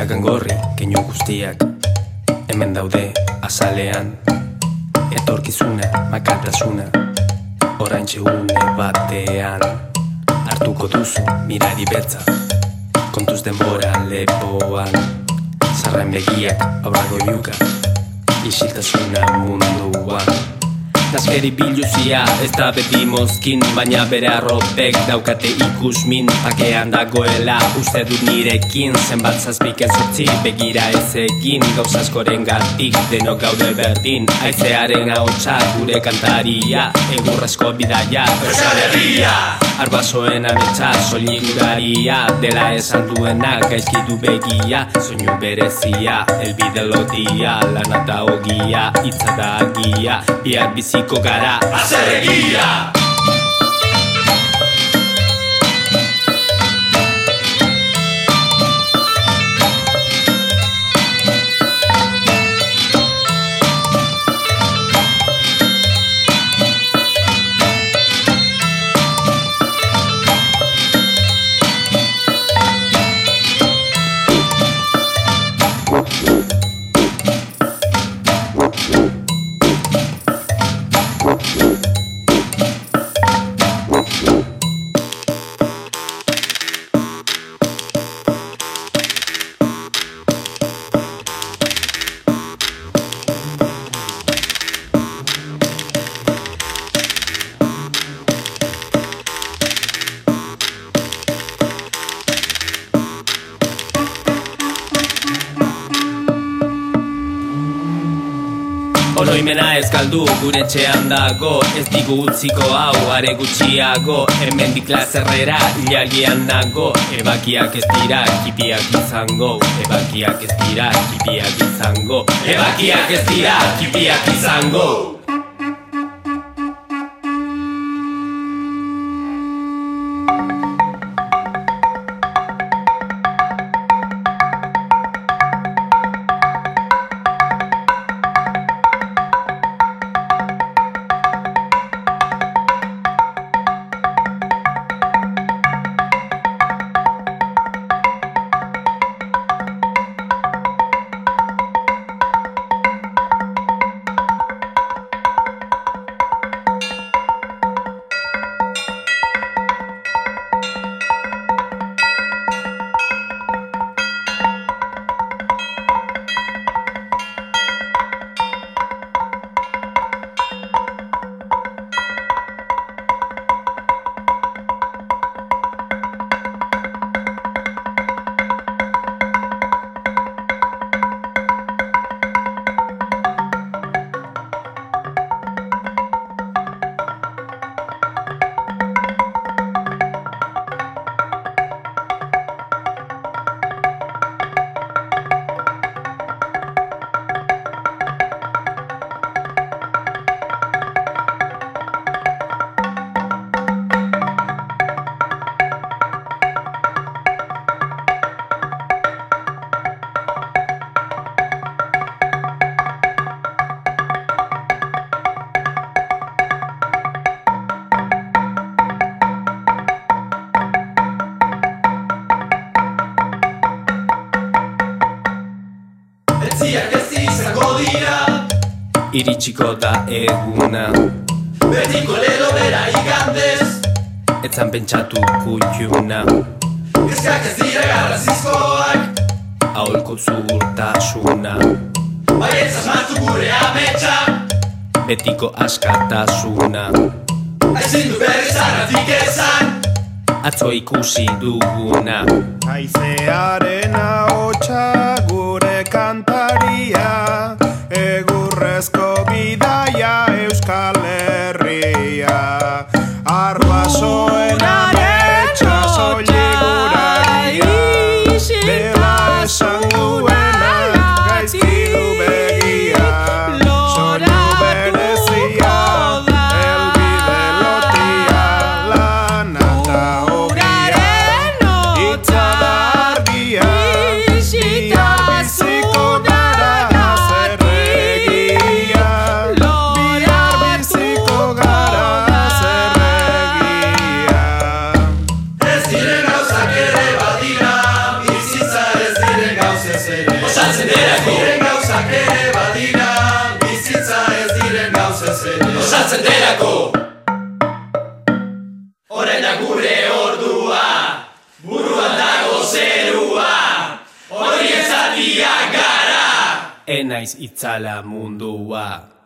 Zakan gorri, keinu guztiak hemen daude azalean. Etorkizuna, makaltasuna, oraintxe une batean. Hartuko duzu mirari betza, kontuz denbora lepoan. Zarrain begiak aurrago juka, isiltasuna munduan. Naskeri biluzia ez da beti mozkin, baina bere arropek daukate ikusmin. Pakean dagoela uste dut nirekin, zenbat zazpiken zortzi begira ez egin. Gauza askoren gatik denok gaude berdin, haizearen ahotsa gure kantaria, egurrezko bidaia Euskal Herria. Arbasoen ametsa soliguraria, dela esan duena gaizki du begia. Soinu berezia, elbide lodia, lana da ogia, hitza da agia, bihar biziko gara azerregia. Oroimena ez galdu gure etxean dago, ez digu utziko hau are gutxiago. Hemendik lazerrera ilagian nago, ebakiak ez dira kipiak izango. Ebakiak ez dira kipiak izango. Ebakiak ez dira kipiak izango. Etziak ez izango dira, iritsiko da eguna, betiko lelo bera igandez. etzan pentsatu kutxuna, Kezkak ez dira garrazizkoak, aholko zuhurtasuna, baietz asmatu gure ametsa, betiko askatasuna. Ezin du berriz arratik esan, Atzo ikusi duguna, haizearen ahotsa gure kantaria, egurrezko bidaia Euskal Herria. Arbasoen ametsa soliguraria, dela esan duena gaizki du begia. Soinu berezia, elbide lotia, lana da ogia, hitza da argia, bihar biziko gara azerregia. zaterako. Diren gauzak ere badira, bizitza ez diren gauzez ere. Osatzen derako. Orain da gure ordua, buruan dago zerua, hori ez zatiak gara. Enaiz itzala mundua.